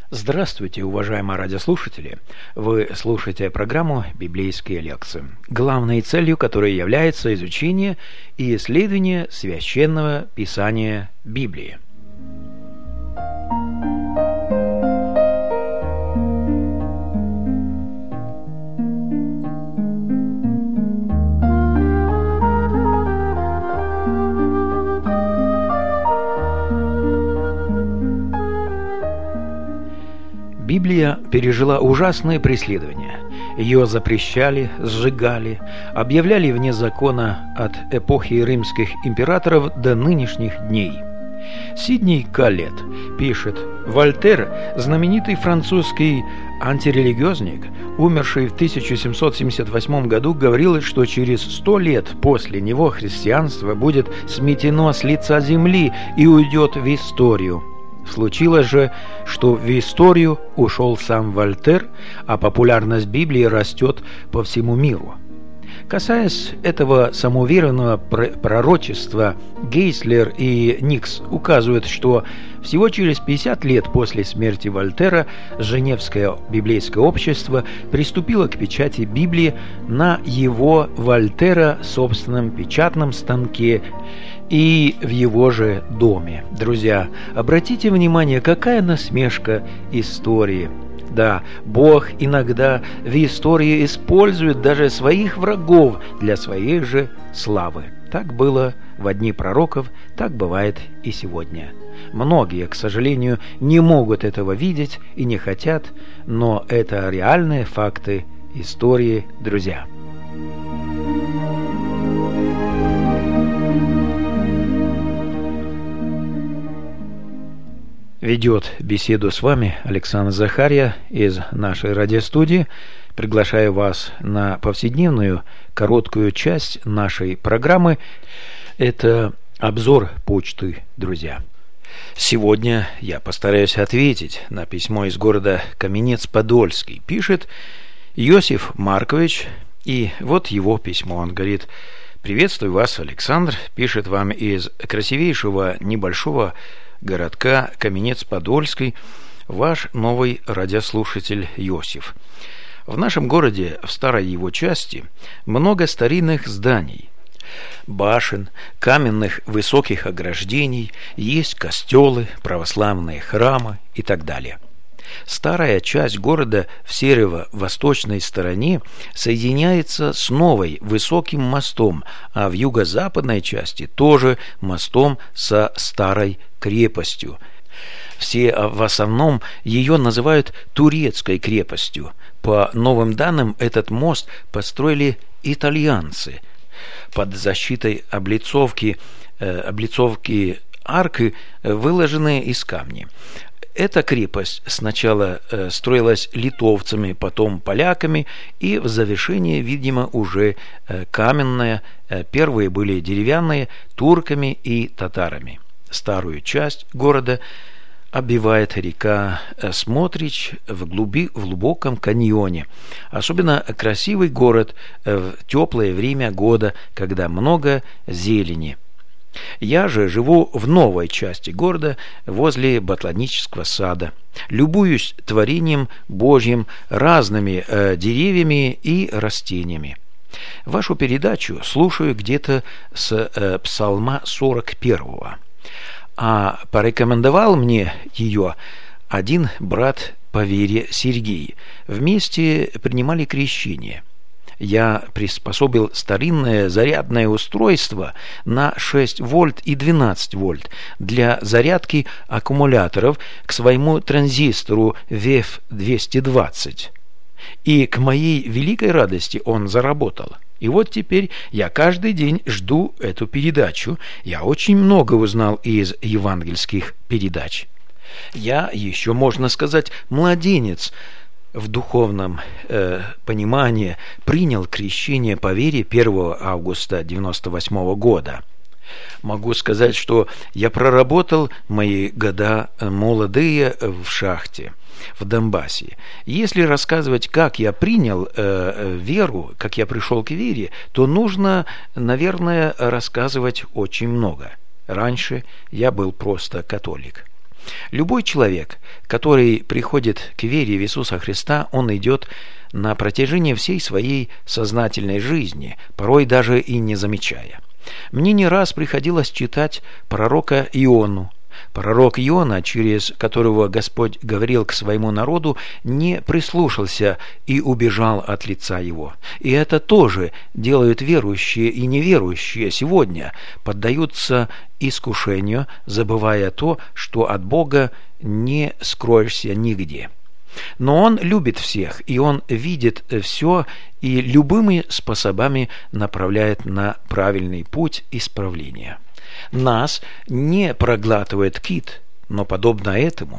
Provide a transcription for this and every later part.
Здравствуйте, уважаемые радиослушатели! Вы слушаете программу «Библейские лекции», главной целью которой является изучение и исследование Священного Писания Библии. Библия пережила ужасные преследования. Ее запрещали, сжигали, объявляли вне закона от эпохи римских императоров до нынешних дней. Сидней Каллет пишет: Вольтер, знаменитый французский антирелигиозник, умерший в 1778 году, говорил, что через 100 лет после него христианство будет сметено с лица земли и уйдет в историю. Случилось же, что в историю ушел сам Вольтер, а популярность Библии растет по всему миру. Касаясь этого самоуверенного пророчества, Гейслер и Никс указывают, что всего через 50 лет после смерти Вольтера Женевское библейское общество приступило к печати Библии на его Вольтера собственном печатном станке и в его же доме. Друзья, обратите внимание, какая насмешка истории. Да, Бог иногда в истории использует даже своих врагов для своей же славы. Так было во дни пророков, так бывает и сегодня. Многие, к сожалению, не могут этого видеть и не хотят, но это реальные факты истории, друзья. Ведет беседу с вами Александр Захарья из нашей радиостудии. Приглашаю вас на повседневную короткую часть нашей программы. Это обзор почты, друзья. Сегодня я постараюсь ответить на письмо из города Каменец-Подольский. Пишет Иосиф Маркович, и вот его письмо. Он говорит: «Приветствую вас, Александр», пишет вам из красивейшего небольшого городка Каменец-Подольский ваш новый радиослушатель Иосиф. В нашем городе, в старой его части, много старинных зданий, башен, каменных высоких ограждений, есть костелы, православные храмы и так далее. Старая часть города в северо-восточной стороне соединяется с новой высоким мостом, а в юго-западной части тоже мостом со старой крепостью. Все в основном ее называют турецкой крепостью. По новым данным, этот мост построили итальянцы. Под защитой облицовки арки, выложенные из камня. Эта крепость сначала строилась литовцами, потом поляками, и в завершении, видимо, уже каменная. Первые были деревянные, турками и татарами. Старую часть города обвивает река Смотрич в глубоком каньоне. Особенно красивый город в теплое время года, когда много зелени. Я же живу в новой части города, возле ботанического сада. Любуюсь творением Божьим, разными деревьями и растениями. Вашу передачу слушаю где-то с Псалма 41. А порекомендовал мне ее один брат по вере Сергей. Вместе принимали крещение. Я приспособил старинное зарядное устройство на 6 вольт и 12 вольт для зарядки аккумуляторов к своему транзистору VF220. И к моей великой радости он заработал. И вот теперь я каждый день жду эту передачу. Я очень много узнал из евангельских передач. Я еще, можно сказать, младенец в духовном понимании, принял крещение по вере 1 августа 1998 года. Могу сказать, что я проработал мои года молодые в шахте в Донбассе. Если рассказывать, как я принял веру, как я пришел к вере, то нужно, наверное, рассказывать очень много. Раньше я был просто католик. Любой человек, который приходит к вере в Иисуса Христа, он идет на протяжении всей своей сознательной жизни, порой даже и не замечая. Мне не раз приходилось читать пророка Иону. Пророк Иона, через которого Господь говорил к своему народу, не прислушался и убежал от лица его. И это тоже делают верующие и неверующие сегодня, поддаются искушению, забывая то, что от Бога не скроешься нигде. Но Он любит всех, и Он видит все, и любыми способами направляет на правильный путь исправления. Нас не проглатывает кит, но подобно этому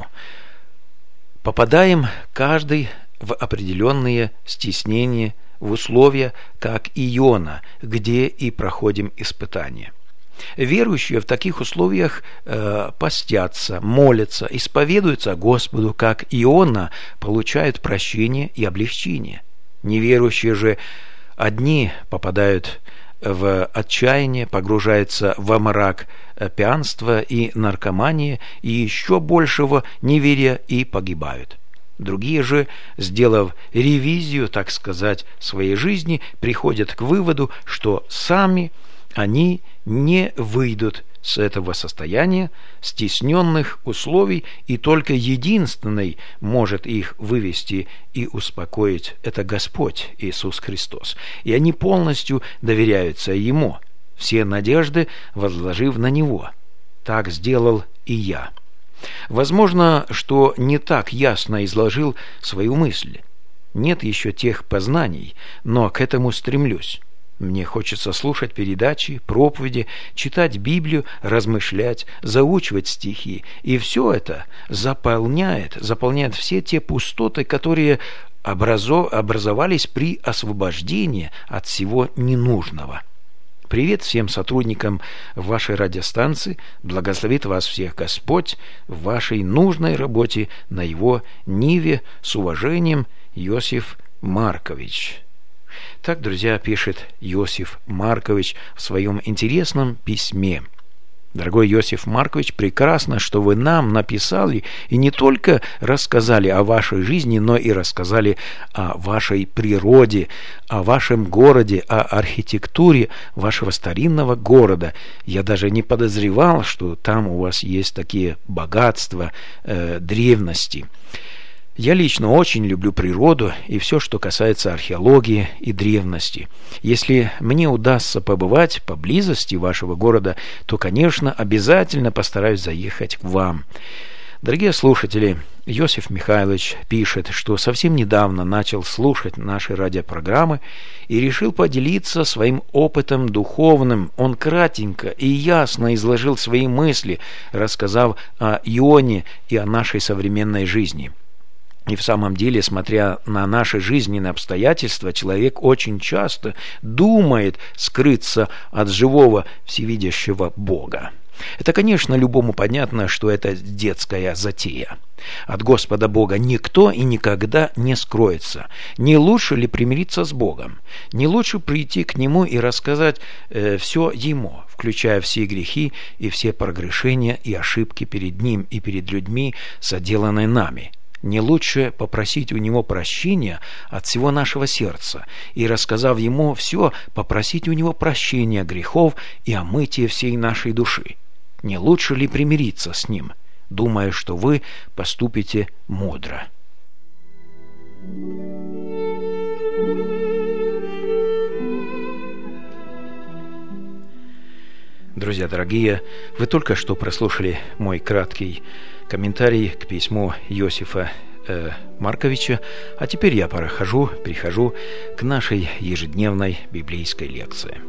попадаем каждый в определенные стеснения, в условия, как Иона, где и проходим испытания. Верующие в таких условиях постятся, молятся, исповедуются Господу, как Иона, получают прощение и облегчение. Неверующие же одни попадают в отчаяние, погружаются во мрак пьянства и наркомании и еще большего неверия и погибают. Другие же, сделав ревизию, так сказать, своей жизни, приходят к выводу, что сами они не выйдут с этого состояния, стесненных условий, и только единственный может их вывести и успокоить – это Господь Иисус Христос. И они полностью доверяются Ему, все надежды возложив на Него. Так сделал и я. Возможно, что не так ясно изложил свою мысль. Нет еще тех познаний, но к этому стремлюсь. Мне хочется слушать передачи, проповеди, читать Библию, размышлять, заучивать стихи. И все это заполняет все те пустоты, которые образовались при освобождении от всего ненужного. Привет всем сотрудникам вашей радиостанции. Благословит вас всех Господь в вашей нужной работе на Его ниве. С уважением, Иосиф Маркович. Так, друзья, пишет Иосиф Маркович в своем интересном письме. Дорогой Иосиф Маркович, прекрасно, что вы нам написали и не только рассказали о вашей жизни, но и рассказали о вашей природе, о вашем городе, о архитектуре вашего старинного города. Я даже не подозревал, что там у вас есть такие богатства древности. Я лично очень люблю природу и все, что касается археологии и древности. Если мне удастся побывать поблизости вашего города, то, конечно, обязательно постараюсь заехать к вам. Дорогие слушатели, Иосиф Михайлович пишет, что совсем недавно начал слушать наши радиопрограммы и решил поделиться своим опытом духовным. Он кратенько и ясно изложил свои мысли, рассказав о Ионе и о нашей современной жизни. И в самом деле, смотря на наши жизненные обстоятельства, человек очень часто думает скрыться от живого всевидящего Бога. Это, конечно, любому понятно, что это детская затея. От Господа Бога никто и никогда не скроется. Не лучше ли примириться с Богом? Не лучше прийти к Нему и рассказать все Ему, включая все грехи и все прогрешения и ошибки перед Ним и перед людьми, соделанные нами? Не лучше попросить у Него прощения от всего нашего сердца и, рассказав Ему все, попросить у Него прощения грехов и омытия всей нашей души? Не лучше ли примириться с Ним, думая, что вы поступите мудро? Друзья дорогие, вы только что прослушали мой краткий комментарий к письму Иосифа Марковича, а теперь я перехожу к нашей ежедневной библейской лекции.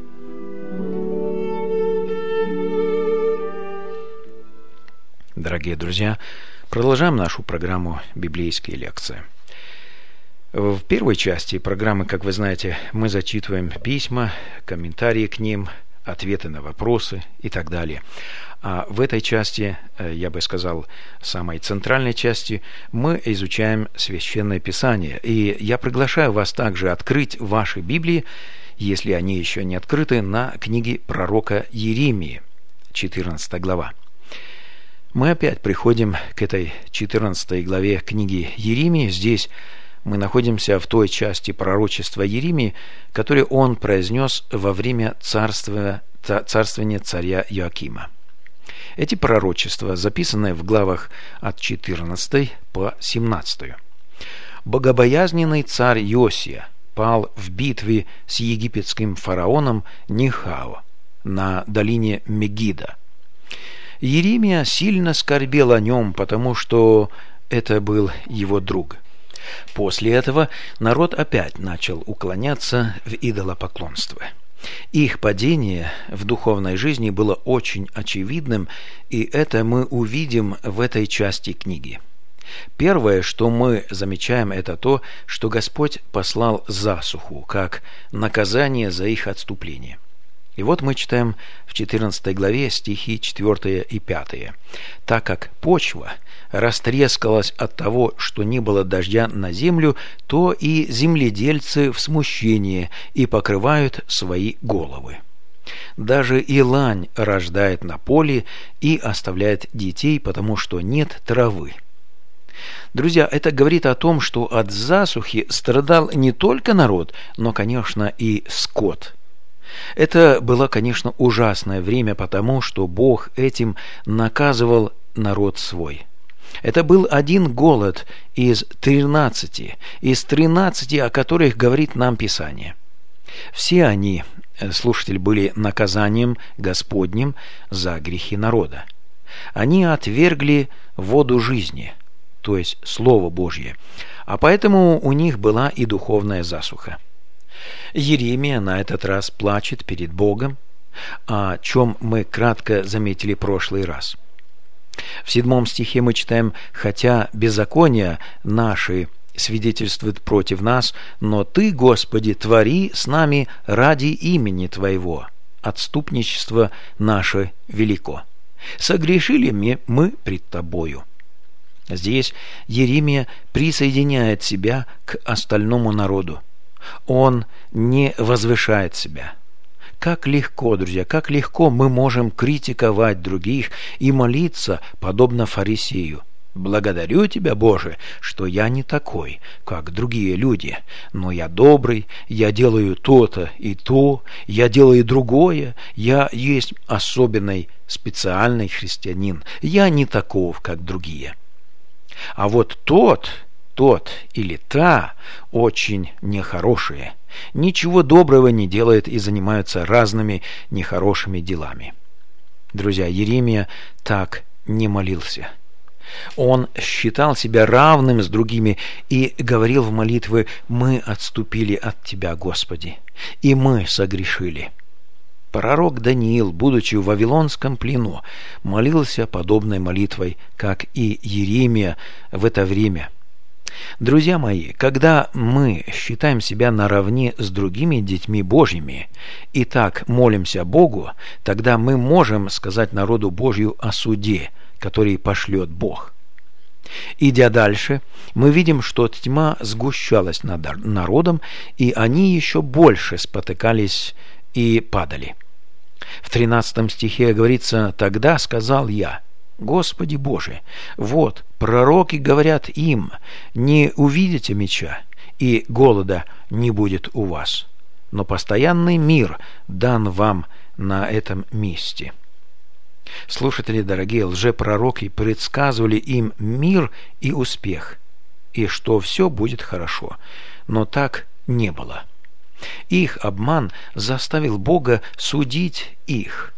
Дорогие друзья, продолжаем нашу программу «Библейские лекции». В первой части программы, как вы знаете, мы зачитываем письма, комментарии к ним, ответы на вопросы и так далее. А в этой части, я бы сказал, самой центральной части, мы изучаем Священное Писание. И я приглашаю вас также открыть ваши Библии, если они еще не открыты, на книге пророка Иеремии, 14 глава. Мы опять приходим к этой 14 главе книги Иеремии. Здесь мы находимся в той части пророчества Иеремии, которое он произнес во время царствования царя Иоакима. Эти пророчества записаны в главах от 14 по 17. Богобоязненный царь Иосия пал в битве с египетским фараоном Нехао на долине Мегида. Иеремия сильно скорбел о нем, потому что это был его друг. После этого народ опять начал уклоняться в идолопоклонство. Их падение в духовной жизни было очень очевидным, и это мы увидим в этой части книги. Первое, что мы замечаем, это то, что Господь послал засуху, как наказание за их отступление. И вот мы читаем в 14 главе стихи 4 и 5. «Так как почва растрескалась от того, что не было дождя на землю, то и земледельцы в смущении и покрывают свои головы. Даже и лань рождает на поле и оставляет детей, потому что нет травы». Друзья, это говорит о том, что от засухи страдал не только народ, но, конечно, и скот. Это было, конечно, ужасное время, потому что Бог этим наказывал народ свой. Это был один голод из 13, о которых говорит нам Писание. Все они, слушатели, были наказанием Господним за грехи народа. Они отвергли воду жизни, то есть Слово Божье, а поэтому у них была и духовная засуха. Иеремия на этот раз плачет перед Богом, о чем мы кратко заметили в прошлый раз. В 7 стихе мы читаем: «Хотя беззакония наши свидетельствуют против нас, но Ты, Господи, твори с нами ради имени Твоего. Отступничество наше велико. Согрешили мы пред Тобою». Здесь Иеремия присоединяет себя к остальному народу. Он не возвышает себя. Как легко, друзья, как легко мы можем критиковать других и молиться, подобно фарисею: «Благодарю Тебя, Боже, что я не такой, как другие люди, но я добрый, я делаю то-то и то, я делаю другое, я есть особенный, специальный христианин, я не таков, как другие». А вот тот или та очень нехорошие, ничего доброго не делает и занимаются разными нехорошими делами. Друзья, Иеремия так не молился. Он считал себя равным с другими и говорил в молитве: «Мы отступили от Тебя, Господи, и мы согрешили». Пророк Даниил, будучи в вавилонском плену, молился подобной молитвой, как и Иеремия в это время. Друзья мои, когда мы считаем себя наравне с другими детьми Божьими и так молимся Богу, тогда мы можем сказать народу Божью о суде, который пошлет Бог. Идя дальше, мы видим, что тьма сгущалась над народом, и они еще больше спотыкались и падали. В 13 стихе говорится: «Тогда сказал я: Господи Боже, вот пророки говорят им: не увидите меча, и голода не будет у вас, но постоянный мир дан вам на этом месте». Слушатели дорогие, лжепророки предсказывали им мир и успех, и что все будет хорошо, но так не было. Их обман заставил Бога судить их.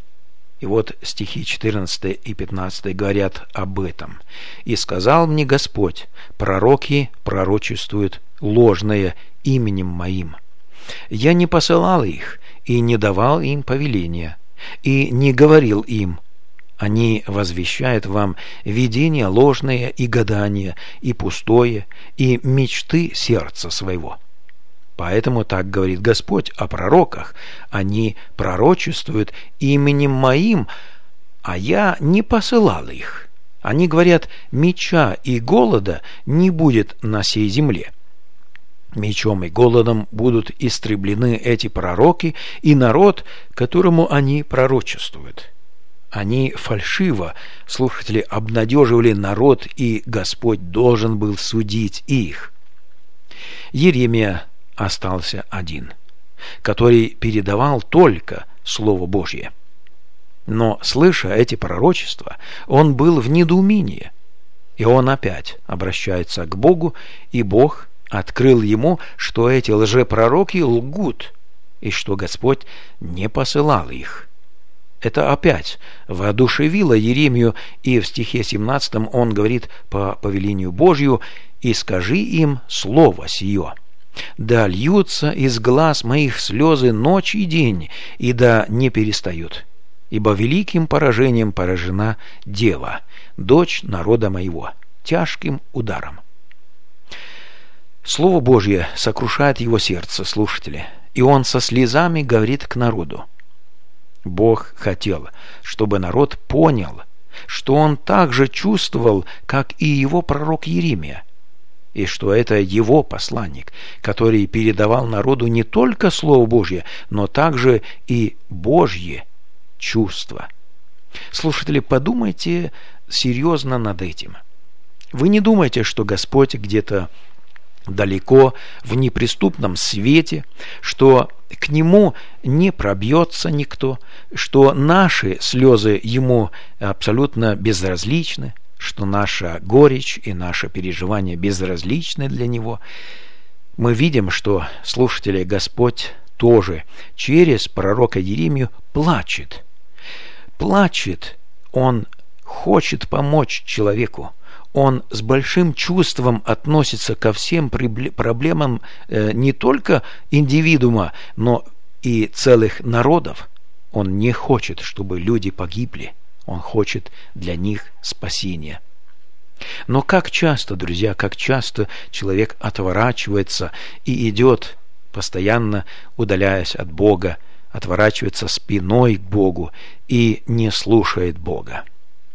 И вот стихи 14 и 15 говорят об этом. «И сказал мне Господь: пророки пророчествуют ложное именем моим. Я не посылал их и не давал им повеления, и не говорил им: они возвещают вам видения ложные и гадания, и пустое, и мечты сердца своего. Поэтому так говорит Господь о пророках: они пророчествуют именем моим, а я не посылал их. Они говорят: меча и голода не будет на сей земле». Мечом и голодом будут истреблены эти пророки и народ, которому они пророчествуют. Они фальшиво, слушатели, обнадеживали народ, и Господь должен был судить их. Иеремия остался один, который передавал только Слово Божье. Но, слыша эти пророчества, он был в недоумении, и он опять обращается к Богу, и Бог открыл ему, что эти лжепророки лгут, и что Господь не посылал их. Это опять воодушевило Иеремию, и в стихе 17 он говорит по повелению Божью: «И скажи им слово сие, да льются из глаз моих слезы ночь и день, и да не перестают, ибо великим поражением поражена дева, дочь народа моего, тяжким ударом». Слово Божье сокрушает его сердце, слушатели, и он со слезами говорит к народу. Бог хотел, чтобы народ понял, что он так же чувствовал, как и его пророк Иеремия, и что это его посланник, который передавал народу не только Слово Божье, но также и Божье чувства. Слушатели, подумайте серьезно над этим. Вы не думайте, что Господь где-то далеко, в неприступном свете, что к Нему не пробьется никто, что наши слезы Ему абсолютно безразличны, что наша горечь и наше переживание безразличны для Него. Мы видим, что, слушатели, Господь тоже через пророка Иеремию плачет. Плачет, Он хочет помочь человеку. Он с большим чувством относится ко всем проблемам не только индивидуума, но и целых народов. Он не хочет, чтобы люди погибли. Он хочет для них спасения. Но как часто, друзья, как часто человек отворачивается и идет, постоянно удаляясь от Бога, отворачивается спиной к Богу и не слушает Бога.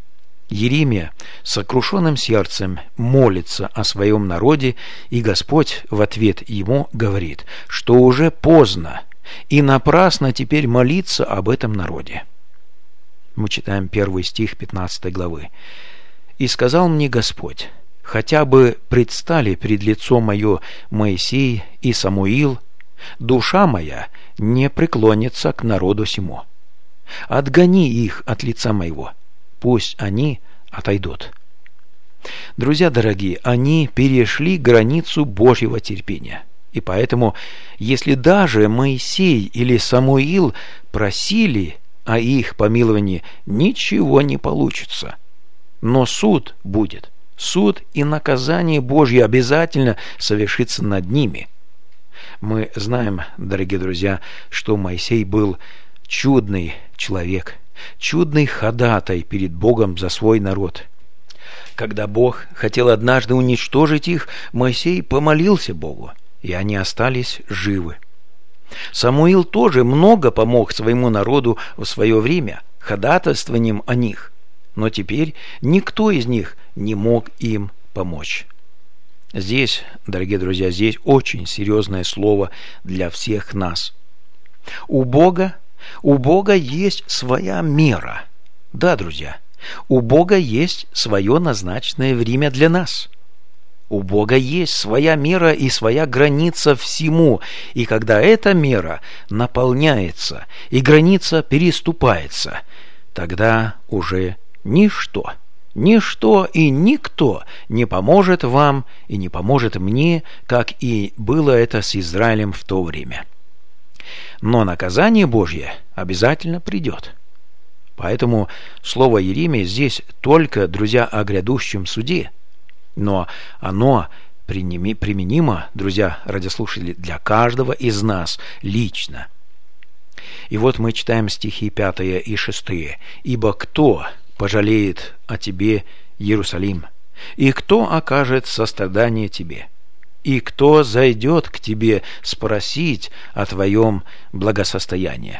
Иеремия с сокрушенным сердцем молится о своем народе, и Господь в ответ ему говорит, что уже поздно и напрасно теперь молиться об этом народе. Мы читаем 1 стих 15 главы. «И сказал мне Господь: хотя бы предстали пред лицо мое Моисей и Самуил, душа моя не преклонится к народу сему. Отгони их от лица моего, пусть они отойдут». Друзья дорогие, они перешли границу Божьего терпения. И поэтому, если даже Моисей или Самуил просили о их помиловании, ничего не получится. Но суд будет. Суд и наказание Божье обязательно совершится над ними. Мы знаем, дорогие друзья, что Моисей был чудный человек, чудный ходатай перед Богом за свой народ. Когда Бог хотел однажды уничтожить их, Моисей помолился Богу, и они остались живы. Самуил тоже много помог своему народу в свое время ходатайствованием о них, но теперь никто из них не мог им помочь. Здесь, дорогие друзья, здесь очень серьезное слово для всех нас. У Бога есть своя мера. Да, друзья, у Бога есть свое назначенное время для нас. У Бога есть своя мера и своя граница всему, и когда эта мера наполняется и граница переступается, тогда уже ничто и никто не поможет вам и не поможет мне, как и было это с Израилем в то время. Но наказание Божье обязательно придет. Поэтому слово Иеремии здесь только, друзья, о грядущем суде. Но оно применимо, друзья радиослушатели, для каждого из нас лично. И вот мы читаем стихи 5 и 6. «Ибо кто пожалеет о тебе, Иерусалим? И кто окажет сострадание тебе? И кто зайдет к тебе спросить о твоем благосостоянии?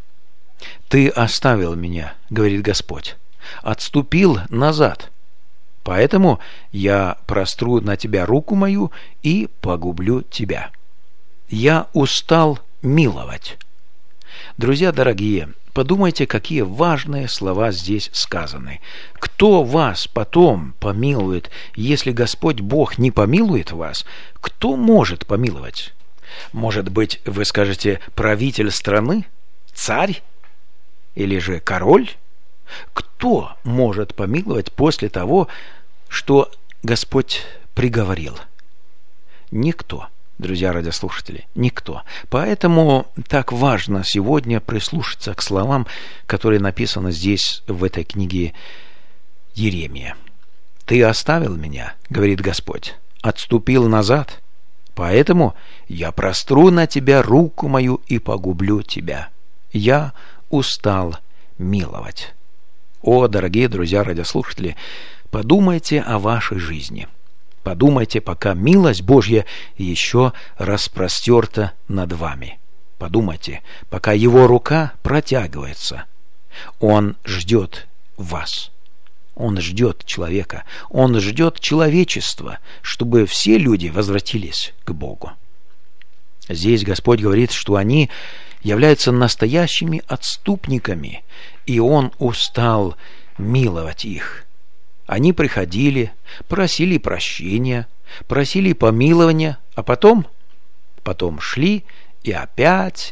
Ты оставил меня, говорит Господь, отступил назад. Поэтому я простру на тебя руку мою и погублю тебя. Я устал миловать». Друзья дорогие, Подумайте, какие важные слова здесь сказаны. Кто вас потом помилует, если Господь Бог не помилует вас? Кто может помиловать? Может быть, вы скажете, правитель страны? Царь? Или же король? Кто может помиловать после того, что Господь приговорил? Никто. Друзья радиослушатели, никто. Поэтому так важно сегодня прислушаться к словам, которые написаны здесь, в этой книге Иеремия. «Ты оставил меня, — говорит Господь, — отступил назад, поэтому я простру на тебя руку мою и погублю тебя. Я устал миловать». О, дорогие друзья радиослушатели, подумайте о вашей жизни. Подумайте, пока милость Божья еще распростерта над вами. Подумайте, пока Его рука протягивается. Он ждет вас. Он ждет человека. Он ждет человечества, чтобы все люди возвратились к Богу. Здесь Господь говорит, что они являются настоящими отступниками, и Он устал миловать их. Они приходили, просили прощения, просили помилования, а потом шли и опять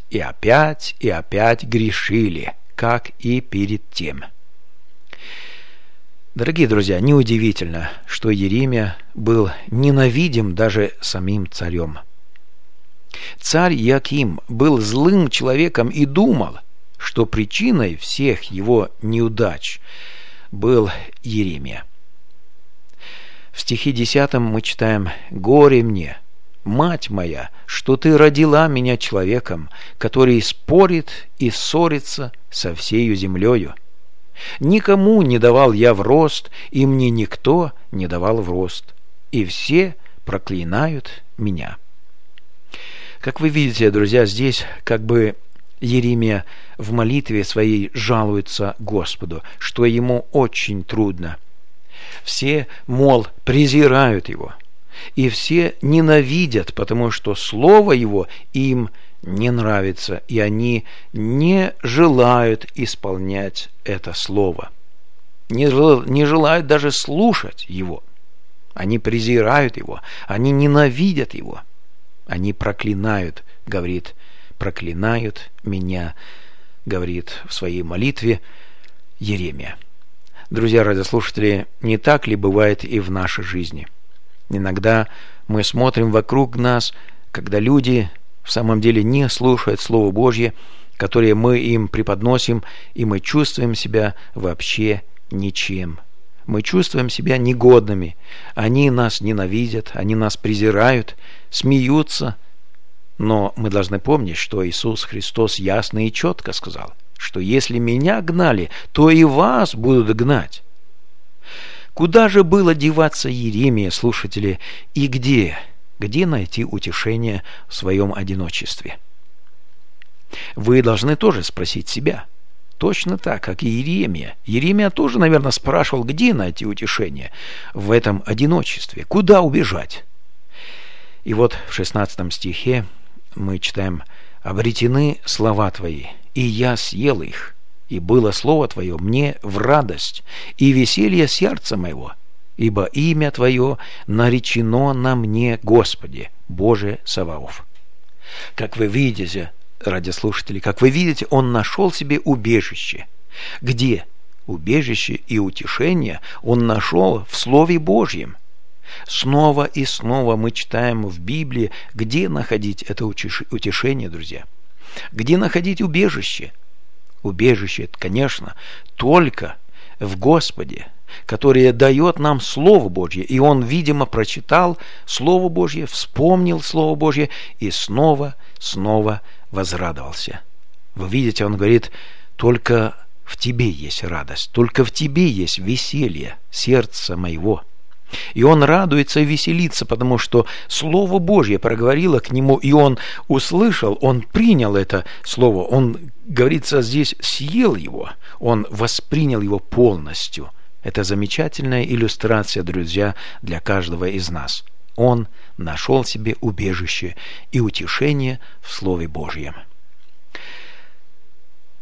грешили, как и перед тем. Дорогие друзья, неудивительно, что Иеремия был ненавидим даже самим царем. Царь Иоаким был злым человеком и думал, что причиной всех его неудач был Иеремия. В стихе 10 мы читаем: «Горе мне, мать моя, что ты родила меня человеком, который спорит и ссорится со всею землею. Никому не давал я в рост, и мне никто не давал в рост, и все проклинают меня». Как вы видите, друзья, здесь как бы Иеремия в молитве своей жалуется Господу, что ему очень трудно. Все, мол, презирают его, и все ненавидят, потому что слово его им не нравится, и они не желают исполнять это слово, не желают даже слушать его. Они презирают его, они ненавидят его, они проклинают, говорит, проклинают меня, говорит в своей молитве Иеремия. Друзья радиослушатели, не так ли бывает и в нашей жизни? Иногда мы смотрим вокруг нас, когда люди в самом деле не слушают Слово Божье, которое мы им преподносим, и мы чувствуем себя вообще ничем. Мы чувствуем себя негодными. Они нас ненавидят, они нас презирают, смеются. Но мы должны помнить, что Иисус Христос ясно и четко сказал, что если меня гнали, то и вас будут гнать. Куда же было деваться Иеремии, слушатели, и где найти утешение в своем одиночестве? Вы должны тоже спросить себя. Точно так, как и Иеремия. Иеремия тоже, наверное, спрашивал, где найти утешение в этом одиночестве, куда убежать. И вот в 16 стихе мы читаем: «Обретены слова Твои, и я съел их, и было слово Твое мне в радость, и веселье сердца моего, ибо имя Твое наречено на мне, Господи, Боже Саваоф». Как вы видите, радиослушатели, как вы видите, он нашел себе убежище. Где? Убежище и утешение он нашел в Слове Божьем. Снова и снова мы читаем в Библии, где находить это утешение, друзья. Где находить убежище? Убежище, конечно, только в Господе, который дает нам Слово Божье. И он, видимо, прочитал Слово Божье, вспомнил Слово Божье и снова возрадовался. Вы видите, он говорит: только в тебе есть радость, только в тебе есть веселье сердца моего. И он радуется и веселится, потому что Слово Божье проговорило к нему, и он услышал, он принял это Слово, он, говорится здесь, съел его, он воспринял его полностью. Это замечательная иллюстрация, друзья, для каждого из нас. Он нашел себе убежище и утешение в Слове Божьем.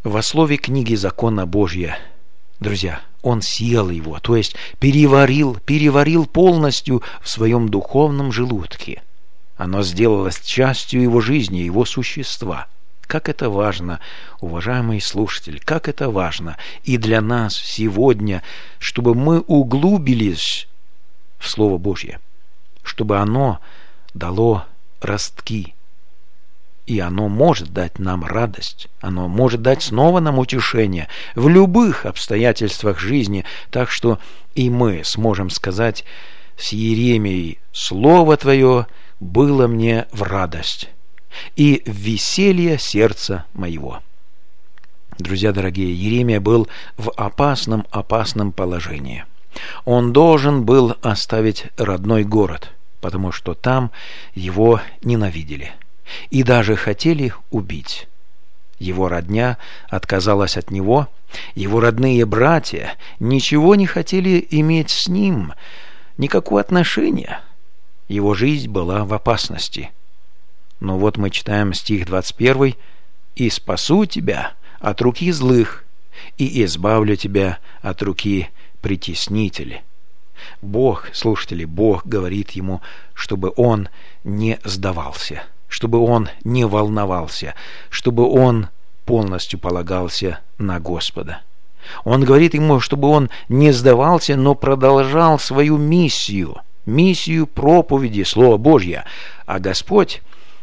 во слове книги закона Божия, друзья, он съел его, то есть переварил полностью в своем духовном желудке. Оно сделалось частью его жизни, его существа. Как это важно, уважаемый слушатель, как это важно и для нас сегодня, чтобы мы углубились в Слово Божье, чтобы оно дало ростки. И оно может дать нам радость, оно может дать снова нам утешение в любых обстоятельствах жизни, так что и мы сможем сказать с Иеремией: «Слово Твое было мне в радость и в веселье сердца моего». Друзья дорогие, Иеремия был в опасном положении. Он должен был оставить родной город, потому что там его ненавидели и даже хотели убить. Его родня отказалась от него, его родные братья ничего не хотели иметь с ним, никакого отношения. Его жизнь была в опасности. Но вот мы читаем стих 21: «И спасу тебя от руки злых, и избавлю тебя от руки притеснителей». Бог, слушатели, Бог говорит ему, чтобы он не сдавался, чтобы он не волновался, чтобы он полностью полагался на Господа. Он говорит ему, чтобы он не сдавался, но продолжал свою миссию проповеди Слова Божьего, а Господь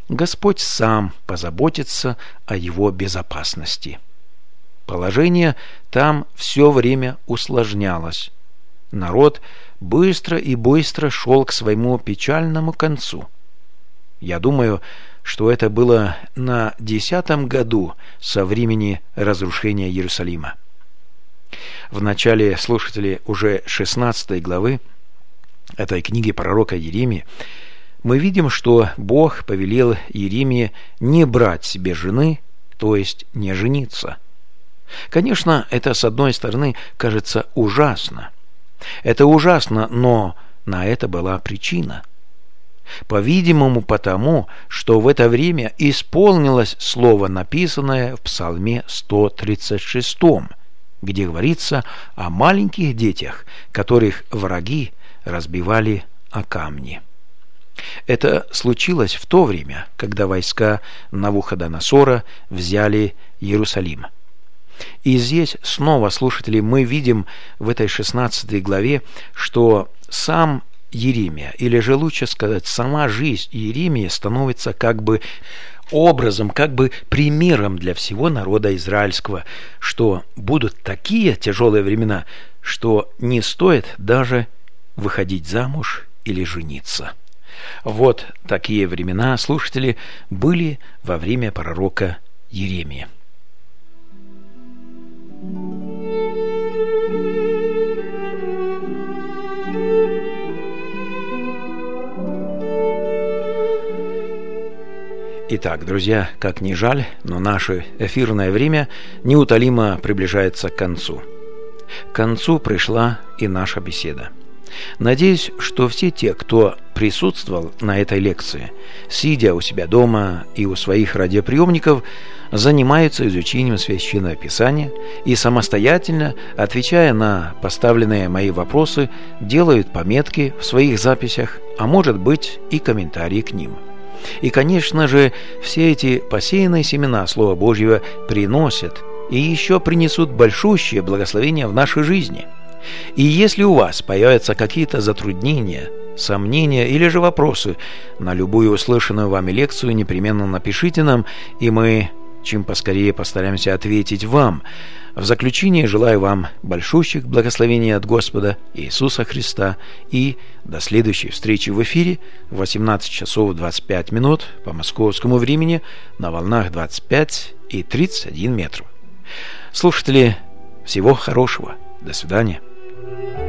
сам позаботится о его безопасности. Положение там все время усложнялось. Народ быстро шел к своему печальному концу. Я думаю, что это было на 10-м году со времени разрушения Иерусалима. В начале, слушатели, уже 16 главы этой книги пророка Иеремии мы видим, что Бог повелел Иеремии не брать себе жены, то есть не жениться. Конечно, это, с одной стороны, кажется ужасно. Это ужасно, но на это была причина. По-видимому, потому, что в это время исполнилось слово, написанное в Псалме 136, где говорится о маленьких детях, которых враги разбивали о камни. Это случилось в то время, когда войска Навуходоносора взяли Иерусалим. И здесь снова, слушатели, мы видим в этой 16 главе, что сам Иеремия, или же лучше сказать, сама жизнь Иеремии становится как бы образом, как бы примером для всего народа израильского, что будут такие тяжелые времена, что не стоит даже выходить замуж или жениться. Вот такие времена, слушатели, были во время пророка Иеремии. Итак, друзья, как ни жаль, но наше эфирное время неутолимо приближается к концу. К концу пришла и наша беседа. Надеюсь, что все те, кто присутствовал на этой лекции, сидя у себя дома и у своих радиоприемников, занимаются изучением Священного Писания и самостоятельно, отвечая на поставленные мои вопросы, делают пометки в своих записях, а может быть и комментарии к ним. И, конечно же, все эти посеянные семена Слова Божьего приносят и еще принесут большущее благословение в нашей жизни. И если у вас появятся какие-то затруднения, сомнения или же вопросы на любую услышанную вами лекцию, непременно напишите нам, и мы чем поскорее постараемся ответить вам. В заключение желаю вам большущих благословений от Господа Иисуса Христа и до следующей встречи в эфире в 18 часов 25 минут по московскому времени на волнах 25 и 31 метров. Слушатели, всего хорошего. До свидания.